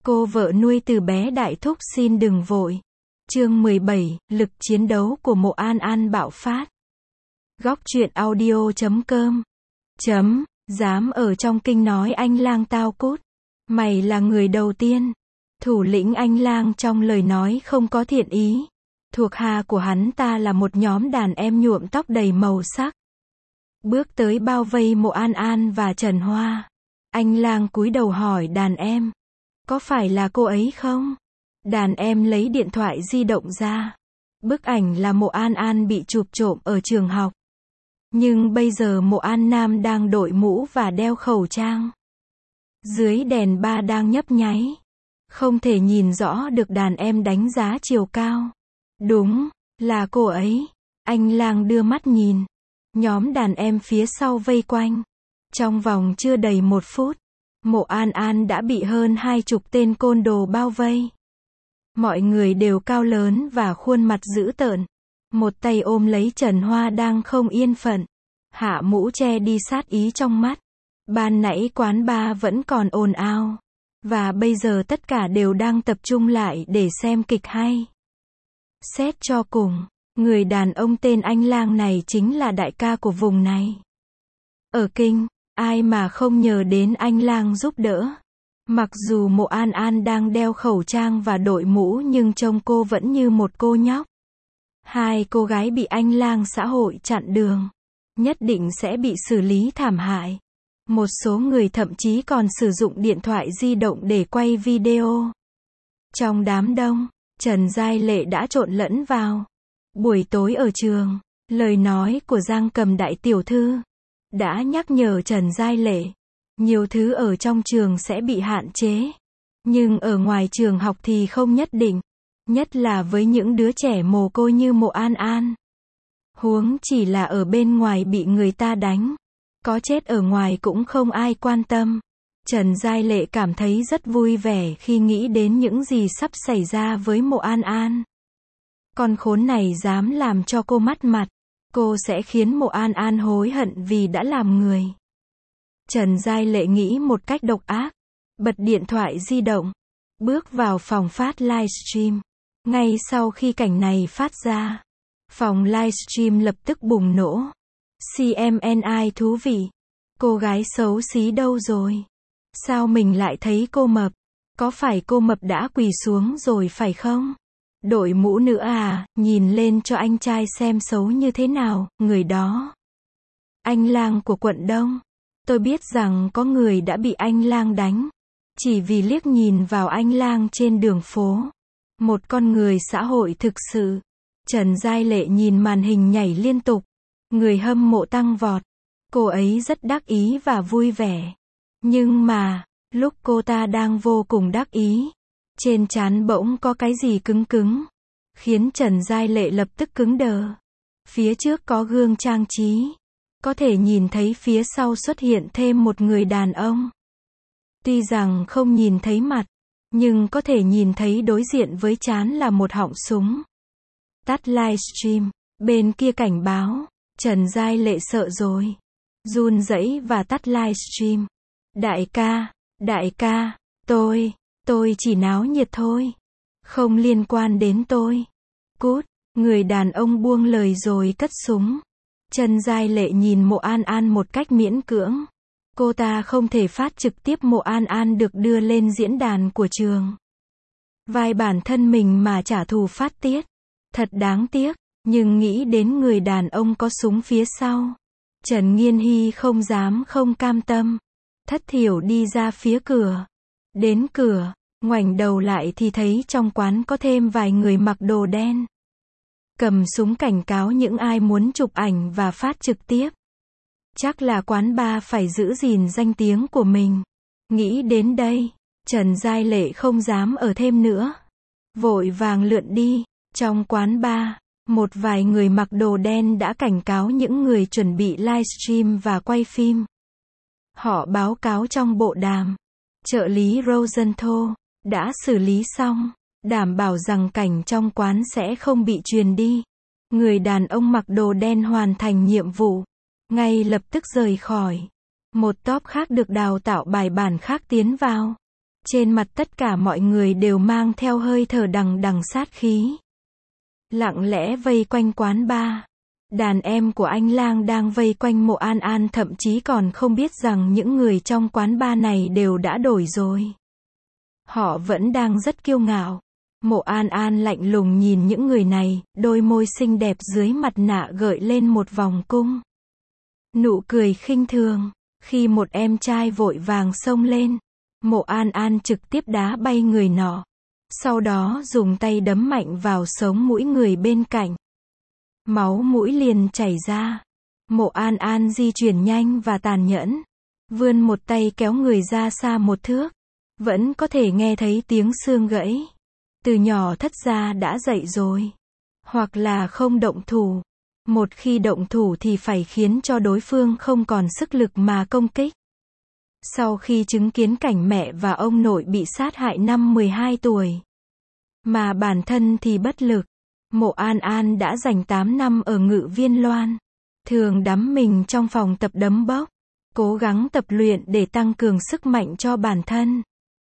Cô vợ nuôi từ bé đại thúc xin đừng vội. Chương 17, lực chiến đấu của Mộ An An bạo phát. Góc truyện audio.com. Dám ở trong kinh nói anh lang tao cút. Mày là người đầu tiên. Thủ lĩnh anh lang trong lời nói không có thiện ý. Thuộc hạ của hắn ta là một nhóm đàn em nhuộm tóc đầy màu sắc. Bước tới bao vây Mộ An An và Trần Hoa. Anh lang cúi đầu hỏi đàn em. Có phải là cô ấy không? Đàn em lấy điện thoại di động ra. Bức ảnh là Mộ An An bị chụp trộm ở trường học. Nhưng bây giờ Mộ An Nam đang đội mũ và đeo khẩu trang. Dưới đèn ba đang nhấp nháy. Không thể nhìn rõ được đàn em đánh giá chiều cao. Đúng, là cô ấy. Anh lang đưa mắt nhìn. Nhóm đàn em phía sau vây quanh. Trong vòng chưa đầy 1 phút. Mộ An An đã bị hơn 20 tên côn đồ bao vây. Mọi người đều cao lớn và khuôn mặt dữ tợn. Một tay ôm lấy Trần Hoa đang không yên phận. Hạ mũ che đi sát ý trong mắt. Ban nãy quán bar vẫn còn ồn ào. Và bây giờ tất cả đều đang tập trung lại để xem kịch hay. Xét cho cùng, người đàn ông tên anh lang này chính là đại ca của vùng này. Ở kinh, ai mà không nhờ đến anh lang giúp đỡ. Mặc dù Mộ An An đang đeo khẩu trang và đội mũ nhưng trông cô vẫn như một cô nhóc. 2 cô gái bị anh lang xã hội chặn đường. Nhất định sẽ bị xử lý thảm hại. Một số người thậm chí còn sử dụng điện thoại di động để quay video. Trong đám đông, Trần Giai Lệ đã trộn lẫn vào. Buổi tối ở trường, lời nói của Giang Cầm đại tiểu thư đã nhắc nhở Trần Giai Lệ. Nhiều thứ ở trong trường sẽ bị hạn chế. Nhưng ở ngoài trường học thì không nhất định. Nhất là với những đứa trẻ mồ côi như Mộ An An. Huống chỉ là ở bên ngoài bị người ta đánh. Có chết ở ngoài cũng không ai quan tâm. Trần Giai Lệ cảm thấy rất vui vẻ khi nghĩ đến những gì sắp xảy ra với Mộ An An. Con khốn này dám làm cho cô mất mặt. Cô sẽ khiến Mộ An An hối hận vì đã làm người. Trần Giai Lệ nghĩ một cách độc ác. Bật điện thoại di động. Bước vào phòng phát livestream. Ngay sau khi cảnh này phát ra, phòng livestream lập tức bùng nổ. CMNI thú vị. Cô gái xấu xí đâu rồi? Sao mình lại thấy cô mập? Có phải cô mập đã quỳ xuống rồi phải không? Đội mũ nữa à, nhìn lên cho anh trai xem xấu như thế nào, người đó. Anh lang của quận Đông. Tôi biết rằng có người đã bị anh lang đánh. Chỉ vì liếc nhìn vào anh lang trên đường phố. Một con người xã hội thực sự. Trần Giai Lệ nhìn màn hình nhảy liên tục. Người hâm mộ tăng vọt. Cô ấy rất đắc ý và vui vẻ. Nhưng mà, lúc cô ta đang vô cùng đắc ý, trên trán bỗng có cái gì cứng cứng. Khiến Trần Giai Lệ lập tức cứng đờ. Phía trước có gương trang trí. Có thể nhìn thấy phía sau xuất hiện thêm một người đàn ông. Tuy rằng không nhìn thấy mặt, nhưng có thể nhìn thấy đối diện với trán là một họng súng. Tắt livestream. Bên kia cảnh báo. Trần Giai Lệ sợ rồi. Run rẩy và tắt livestream. Đại ca, tôi chỉ náo nhiệt thôi. Không liên quan đến tôi. Cút, người đàn ông buông lời rồi cất súng. Trần Giai Lệ nhìn Mộ An An một cách miễn cưỡng. Cô ta không thể phát trực tiếp Mộ An An được đưa lên diễn đàn của trường. Vai bản thân mình mà trả thù phát tiết. Thật đáng tiếc, nhưng nghĩ đến người đàn ông có súng phía sau. Trần Nghiên Hy không dám không cam tâm. Thất thiểu đi ra phía cửa. Đến cửa, ngoảnh đầu lại thì thấy trong quán có thêm vài người mặc đồ đen. Cầm súng cảnh cáo những ai muốn chụp ảnh và phát trực tiếp. Chắc là quán bar phải giữ gìn danh tiếng của mình. Nghĩ đến đây, Trần Giai Lệ không dám ở thêm nữa. Vội vàng lượn đi. Trong quán bar, một vài người mặc đồ đen đã cảnh cáo những người chuẩn bị livestream và quay phim. Họ báo cáo trong bộ đàm. Trợ lý Rosenthal đã xử lý xong, đảm bảo rằng cảnh trong quán sẽ không bị truyền đi. Người đàn ông mặc đồ đen hoàn thành nhiệm vụ. Ngay lập tức rời khỏi. Một top khác được đào tạo bài bản khác tiến vào. Trên mặt tất cả mọi người đều mang theo hơi thở đằng đằng sát khí. Lặng lẽ vây quanh quán bar. Đàn em của anh Lang đang vây quanh Mộ An An, thậm chí còn không biết rằng những người trong quán bar này đều đã đổi rồi. Họ vẫn đang rất kiêu ngạo. Mộ An An lạnh lùng nhìn những người này, đôi môi xinh đẹp dưới mặt nạ gợi lên một vòng cung. Nụ cười khinh thường. Khi một em trai vội vàng xông lên, Mộ An An trực tiếp đá bay người nọ. Sau đó dùng tay đấm mạnh vào sống mũi người bên cạnh. Máu mũi liền chảy ra. Mộ An An di chuyển nhanh và tàn nhẫn. Vươn một tay kéo người ra xa một thước. Vẫn có thể nghe thấy tiếng xương gãy. Từ nhỏ thất gia đã dậy rồi. Hoặc là không động thủ. Một khi động thủ thì phải khiến cho đối phương không còn sức lực mà công kích. Sau khi chứng kiến cảnh mẹ và ông nội bị sát hại năm 12 tuổi, mà bản thân thì bất lực, Mộ An An đã dành 8 năm ở Ngự Viên Loan. Thường đắm mình trong phòng tập đấm bốc, cố gắng tập luyện để tăng cường sức mạnh cho bản thân.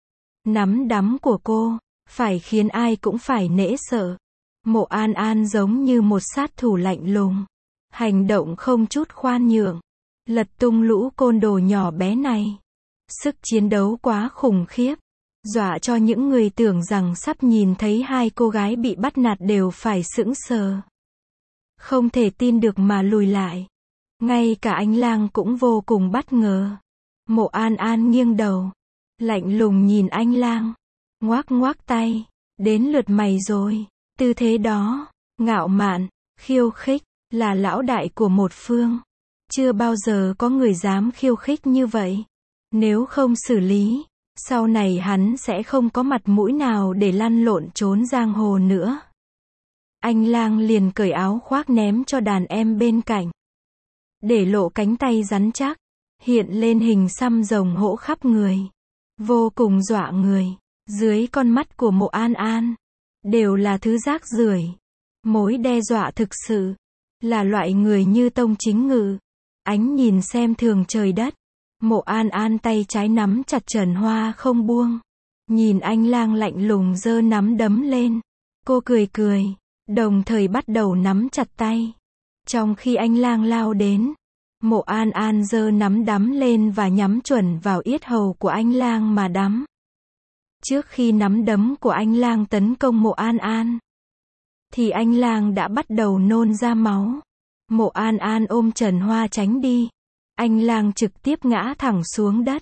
Nắm đấm của cô, phải khiến ai cũng phải nể sợ. Mộ An An giống như một sát thủ lạnh lùng. Hành động không chút khoan nhượng. Lật tung lũ côn đồ nhỏ bé này. Sức chiến đấu quá khủng khiếp. Dọa cho những người tưởng rằng sắp nhìn thấy hai cô gái bị bắt nạt đều phải sững sờ. Không thể tin được mà lùi lại. Ngay cả anh Lang cũng vô cùng bất ngờ. Mộ An An nghiêng đầu. Lạnh lùng nhìn anh Lang. Ngoác ngoác tay. Đến lượt mày rồi. Tư thế đó, ngạo mạn, khiêu khích, là lão đại của một phương. Chưa bao giờ có người dám khiêu khích như vậy. Nếu không xử lý, sau này hắn sẽ không có mặt mũi nào để lăn lộn trốn giang hồ nữa. Anh Lang liền cởi áo khoác ném cho đàn em bên cạnh. Để lộ cánh tay rắn chắc, hiện lên hình xăm rồng hổ khắp người. Vô cùng dọa người. Dưới con mắt của Mộ An An, đều là thứ rác rưởi. Mối đe dọa thực sự, là loại người như Tông Chính Ngự. Ánh nhìn xem thường trời đất. Mộ An An tay trái nắm chặt Trần Hoa không buông. Nhìn anh Lang lạnh lùng giơ nắm đấm lên. Cô cười cười, đồng thời bắt đầu nắm chặt tay. Trong khi anh Lang lao đến, Mộ An An giơ nắm đấm lên và nhắm chuẩn vào yết hầu của anh Lang mà đấm. Trước khi nắm đấm của anh Lang tấn công Mộ An An, thì anh Lang đã bắt đầu nôn ra máu. Mộ An An ôm Trần Hoa tránh đi. Anh Lang trực tiếp ngã thẳng xuống đất.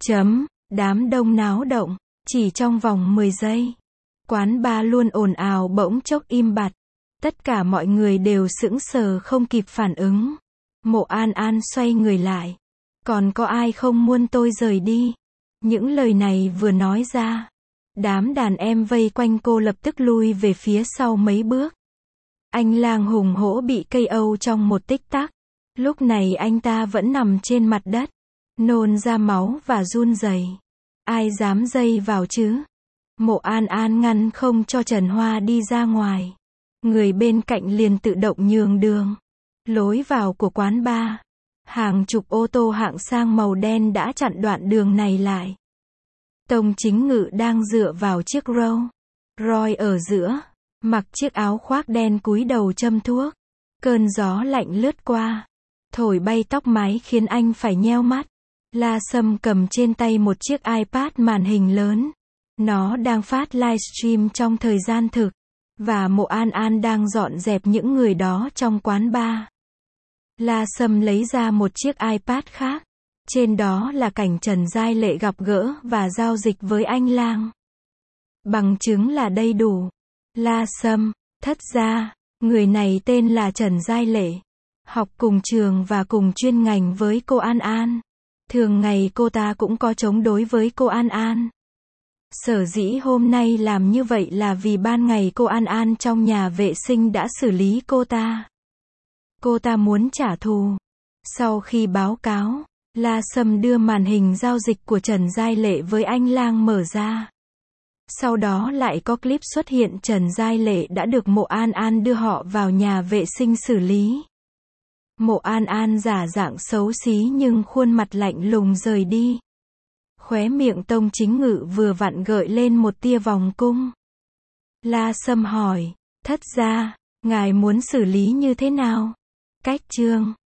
Đám đông náo động. Chỉ trong vòng 10 giây. Quán bar luôn ồn ào bỗng chốc im bặt. Tất cả mọi người đều sững sờ không kịp phản ứng. Mộ An An xoay người lại. Còn có ai không muốn tôi rời đi? Những lời này vừa nói ra, đám đàn em vây quanh cô lập tức lui về phía sau mấy bước. Anh Lang hùng hổ bị KO trong một tích tắc. Lúc này anh ta vẫn nằm trên mặt đất, nôn ra máu và run rẩy. Ai dám dây vào chứ? Mộ An An ngăn không cho Trần Hoa đi ra ngoài. Người bên cạnh liền tự động nhường đường. Lối vào của quán bar, hàng chục ô tô hạng sang màu đen đã chặn đoạn đường này lại. Tông Chính Ngự đang dựa vào chiếc Rolls Royce ở giữa, mặc chiếc áo khoác đen cúi đầu châm thuốc. Cơn gió lạnh lướt qua, thổi bay tóc mái khiến anh phải nheo mắt. La Sâm cầm trên tay một chiếc iPad màn hình lớn. Nó đang phát livestream trong thời gian thực. Và Mộ An An đang dọn dẹp những người đó trong quán bar. La Sâm lấy ra một chiếc iPad khác. Trên đó là cảnh Trần Giai Lệ gặp gỡ và giao dịch với anh Lang. Bằng chứng là đầy đủ. La Sâm, thất gia, người này tên là Trần Giai Lệ. Học cùng trường và cùng chuyên ngành với cô An An. Thường ngày cô ta cũng có chống đối với cô An An. Sở dĩ hôm nay làm như vậy là vì ban ngày cô An An trong nhà vệ sinh đã xử lý cô ta. Cô ta muốn trả thù. Sau khi báo cáo, La Sâm đưa màn hình giao dịch của Trần Giai Lệ với anh Lang mở ra. Sau đó lại có clip xuất hiện Trần Giai Lệ đã được Mộ An An đưa họ vào nhà vệ sinh xử lý. Mộ An An giả dạng xấu xí nhưng khuôn mặt lạnh lùng rời đi. Khóe miệng Tông Chính Ngự vừa vặn gợi lên một tia vòng cung. La Sâm hỏi, thất gia, ngài muốn xử lý như thế nào? Cách chương